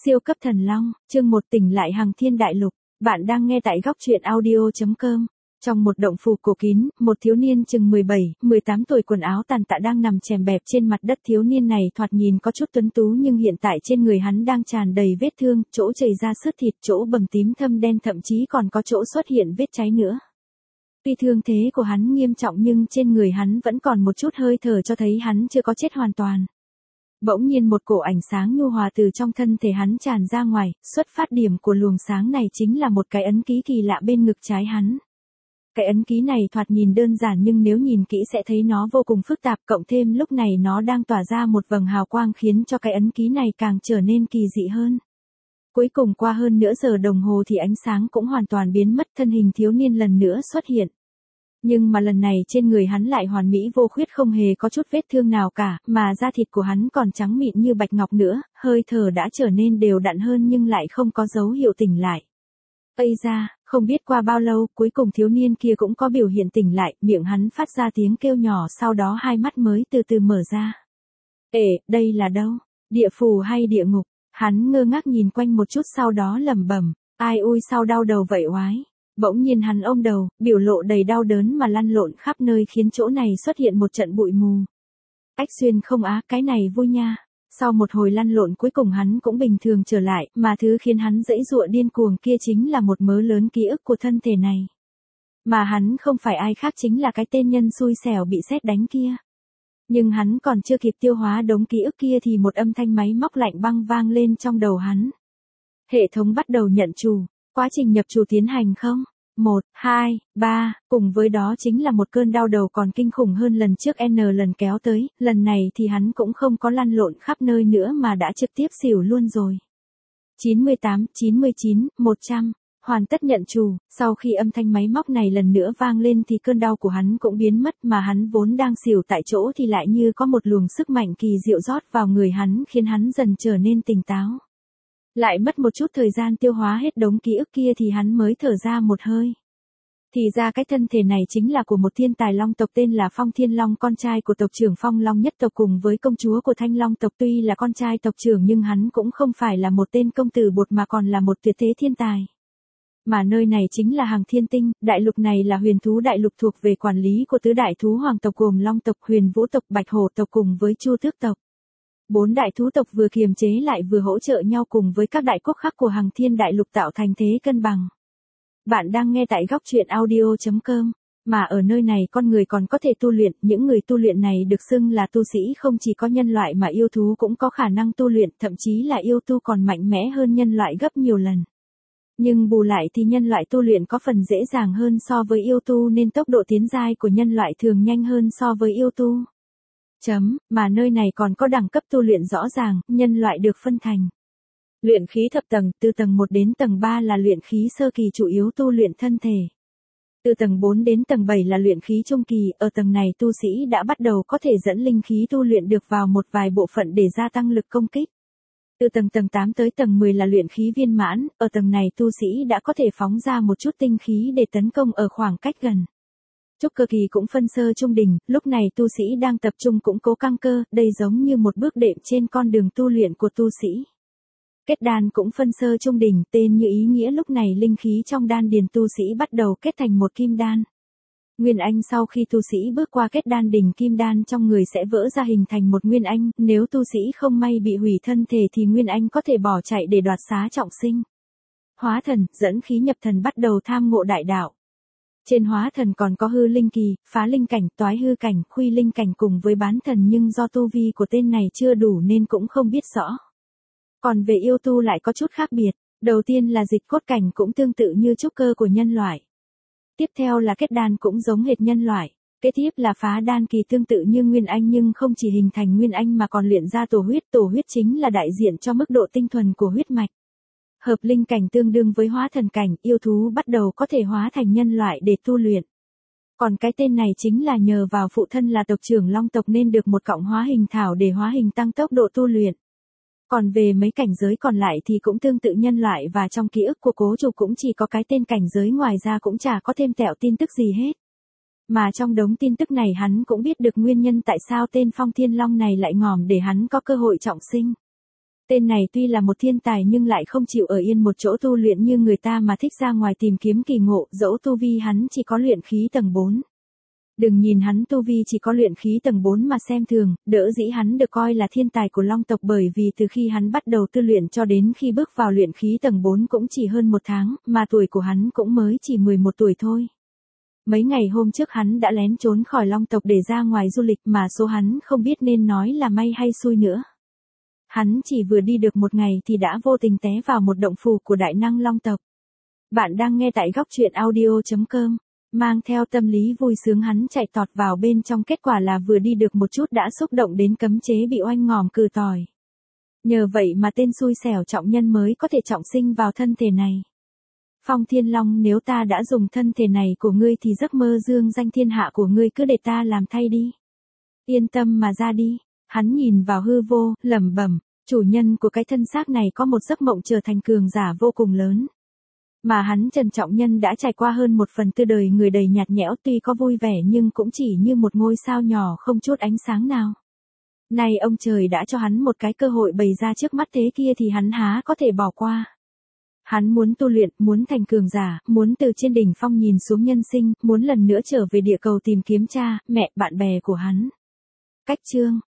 Siêu cấp thần long, chương 1 tỉnh lại Hằng Thiên Đại Lục. Bạn đang nghe tại góc truyện audio.com. Trong một động phủ cổ kín, một thiếu niên chừng 17, 18 tuổi quần áo tàn tạ đang nằm chèm bẹp trên mặt đất. Thiếu niên này thoạt nhìn có chút tuấn tú nhưng hiện tại trên người hắn đang tràn đầy vết thương, chỗ chảy ra xước thịt, chỗ bầm tím thâm đen, thậm chí còn có chỗ xuất hiện vết cháy nữa. Tuy thương thế của hắn nghiêm trọng nhưng trên người hắn vẫn còn một chút hơi thở cho thấy hắn chưa có chết hoàn toàn. Bỗng nhiên một cổ ánh sáng nhu hòa từ trong thân thể hắn tràn ra ngoài, xuất phát điểm của luồng sáng này chính là một cái ấn ký kỳ lạ bên ngực trái hắn. Cái ấn ký này thoạt nhìn đơn giản nhưng nếu nhìn kỹ sẽ thấy nó vô cùng phức tạp, cộng thêm lúc này nó đang tỏa ra một vầng hào quang khiến cho cái ấn ký này càng trở nên kỳ dị hơn. Cuối cùng qua hơn nửa giờ đồng hồ thì ánh sáng cũng hoàn toàn biến mất, thân hình thiếu niên lần nữa xuất hiện. Nhưng mà lần này trên người hắn lại hoàn mỹ vô khuyết, không hề có chút vết thương nào cả, mà da thịt của hắn còn trắng mịn như bạch ngọc nữa, hơi thở đã trở nên đều đặn hơn nhưng lại không có dấu hiệu tỉnh lại. Ây da, không biết qua bao lâu, cuối cùng thiếu niên kia cũng có biểu hiện tỉnh lại, miệng hắn phát ra tiếng kêu nhỏ, sau đó hai mắt mới từ từ mở ra. Đây là đâu? Địa phủ hay địa ngục? Hắn ngơ ngác nhìn quanh một chút sau đó lẩm bẩm, ai ui sao đau đầu vậy oái. Bỗng nhiên hắn ôm đầu, biểu lộ đầy đau đớn mà lăn lộn khắp nơi khiến chỗ này xuất hiện một trận bụi mù. Ách xuyên không á, cái này vui nha. Sau một hồi lăn lộn cuối cùng hắn cũng bình thường trở lại, mà thứ khiến hắn giãy giụa điên cuồng kia chính là một mớ lớn ký ức của thân thể này. Mà hắn không phải ai khác chính là cái tên nhân xui xẻo bị sét đánh kia. Nhưng hắn còn chưa kịp tiêu hóa đống ký ức kia thì một âm thanh máy móc lạnh băng vang lên trong đầu hắn. Hệ thống bắt đầu nhận chủ. Quá trình nhập chủ tiến hành không? 1, 2, 3, cùng với đó chính là một cơn đau đầu còn kinh khủng hơn lần trước N lần kéo tới, lần này thì hắn cũng không có lăn lộn khắp nơi nữa mà đã trực tiếp xỉu luôn rồi. 98, 99, 100, hoàn tất nhận chủ, sau khi âm thanh máy móc này lần nữa vang lên thì cơn đau của hắn cũng biến mất mà hắn vốn đang xỉu tại chỗ thì lại như có một luồng sức mạnh kỳ diệu rót vào người hắn khiến hắn dần trở nên tỉnh táo. Lại mất một chút thời gian tiêu hóa hết đống ký ức kia thì hắn mới thở ra một hơi. Thì ra cái thân thể này chính là của một thiên tài long tộc tên là Phong Thiên Long, con trai của tộc trưởng Phong Long nhất tộc cùng với công chúa của Thanh Long tộc. Tuy là con trai tộc trưởng nhưng hắn cũng không phải là một tên công tử bột mà còn là một tuyệt thế thiên tài. Mà nơi này chính là Hằng Thiên Tinh, đại lục này là huyền thú đại lục thuộc về quản lý của tứ đại thú hoàng tộc gồm Long tộc, Huyền Vũ tộc, Bạch Hổ tộc cùng với Chu Tước tộc. 4 đại thú tộc vừa kiềm chế lại vừa hỗ trợ nhau cùng với các đại quốc khác của Hằng Thiên Đại Lục tạo thành thế cân bằng. Bạn đang nghe tại góc truyện audio.com. Mà ở nơi này con người còn có thể tu luyện, những người tu luyện này được xưng là tu sĩ, không chỉ có nhân loại mà yêu thú cũng có khả năng tu luyện, thậm chí là yêu tu còn mạnh mẽ hơn nhân loại gấp nhiều lần. Nhưng bù lại thì nhân loại tu luyện có phần dễ dàng hơn so với yêu tu nên tốc độ tiến giai của nhân loại thường nhanh hơn so với yêu tu. Mà nơi này còn có đẳng cấp tu luyện rõ ràng, nhân loại được phân thành luyện khí thập tầng, từ tầng 1 đến tầng 3 là luyện khí sơ kỳ chủ yếu tu luyện thân thể. Từ tầng 4 đến tầng 7 là luyện khí trung kỳ, ở tầng này tu sĩ đã bắt đầu có thể dẫn linh khí tu luyện được vào một vài bộ phận để gia tăng lực công kích. Từ tầng 8 tới tầng 10 là luyện khí viên mãn, ở tầng này tu sĩ đã có thể phóng ra một chút tinh khí để tấn công ở khoảng cách gần. Trúc cơ kỳ cũng phân sơ trung đỉnh, lúc này tu sĩ đang tập trung củng cố căn cơ, đây giống như một bước đệm trên con đường tu luyện của tu sĩ. Kết đan cũng phân sơ trung đỉnh, tên như ý nghĩa lúc này linh khí trong đan điền tu sĩ bắt đầu kết thành một kim đan. Nguyên anh sau khi tu sĩ bước qua kết đan đỉnh kim đan trong người sẽ vỡ ra hình thành một nguyên anh, nếu tu sĩ không may bị hủy thân thể thì nguyên anh có thể bỏ chạy để đoạt xá trọng sinh. Hóa thần, dẫn khí nhập thần bắt đầu tham ngộ đại đạo. Trên hóa thần còn có hư linh kỳ, phá linh cảnh, toái hư cảnh, khuy linh cảnh cùng với bán thần nhưng do tu vi của tên này chưa đủ nên cũng không biết rõ. Còn về yêu tu lại có chút khác biệt, đầu tiên là dịch cốt cảnh cũng tương tự như trúc cơ của nhân loại. Tiếp theo là kết đan cũng giống hệt nhân loại. Kế tiếp là phá đan kỳ tương tự như nguyên anh nhưng không chỉ hình thành nguyên anh mà còn luyện ra tổ huyết chính là đại diện cho mức độ tinh thuần của huyết mạch. Hợp linh cảnh tương đương với hóa thần cảnh, yêu thú bắt đầu có thể hóa thành nhân loại để tu luyện. Còn cái tên này chính là nhờ vào phụ thân là tộc trưởng Long tộc nên được một cọng hóa hình thảo để hóa hình tăng tốc độ tu luyện. Còn về mấy cảnh giới còn lại thì cũng tương tự nhân loại và trong ký ức của cố chủ cũng chỉ có cái tên cảnh giới, ngoài ra cũng chả có thêm tẹo tin tức gì hết. Mà trong đống tin tức này hắn cũng biết được nguyên nhân tại sao tên Phong Thiên Long này lại ngòm để hắn có cơ hội trọng sinh. Tên này tuy là một thiên tài nhưng lại không chịu ở yên một chỗ tu luyện như người ta mà thích ra ngoài tìm kiếm kỳ ngộ, dẫu tu vi hắn chỉ có luyện khí tầng 4. Đừng nhìn hắn tu vi chỉ có luyện khí tầng 4 mà xem thường, đỡ dĩ hắn được coi là thiên tài của Long tộc bởi vì từ khi hắn bắt đầu tu luyện cho đến khi bước vào luyện khí tầng 4 cũng chỉ hơn 1 tháng, mà tuổi của hắn cũng mới chỉ 11 tuổi thôi. Mấy ngày hôm trước hắn đã lén trốn khỏi Long tộc để ra ngoài du lịch mà số hắn không biết nên nói là may hay xui nữa. Hắn chỉ vừa đi được một ngày thì đã vô tình té vào một động phủ của đại năng Long tộc. Bạn đang nghe tại góc truyện audio.com. Mang theo tâm lý vui sướng hắn chạy tọt vào bên trong, kết quả là vừa đi được một chút đã xúc động đến cấm chế bị oanh ngòm cừ tỏi. Nhờ vậy mà tên xui xẻo trọng nhân mới có thể trọng sinh vào thân thể này. Phong Thiên Long, nếu ta đã dùng thân thể này của ngươi thì giấc mơ dương danh thiên hạ của ngươi cứ để ta làm thay đi. Yên tâm mà ra đi. Hắn nhìn vào hư vô, lẩm bẩm, chủ nhân của cái thân xác này có một giấc mộng trở thành cường giả vô cùng lớn. Mà hắn Trần Trọng Nhân đã trải qua hơn 1/4 đời người đầy nhạt nhẽo, tuy có vui vẻ nhưng cũng chỉ như một ngôi sao nhỏ không chút ánh sáng nào. Nay ông trời đã cho hắn một cái cơ hội bày ra trước mắt thế kia thì hắn há có thể bỏ qua. Hắn muốn tu luyện, muốn thành cường giả, muốn từ trên đỉnh phong nhìn xuống nhân sinh, muốn lần nữa trở về địa cầu tìm kiếm cha, mẹ, bạn bè của hắn. Cách chương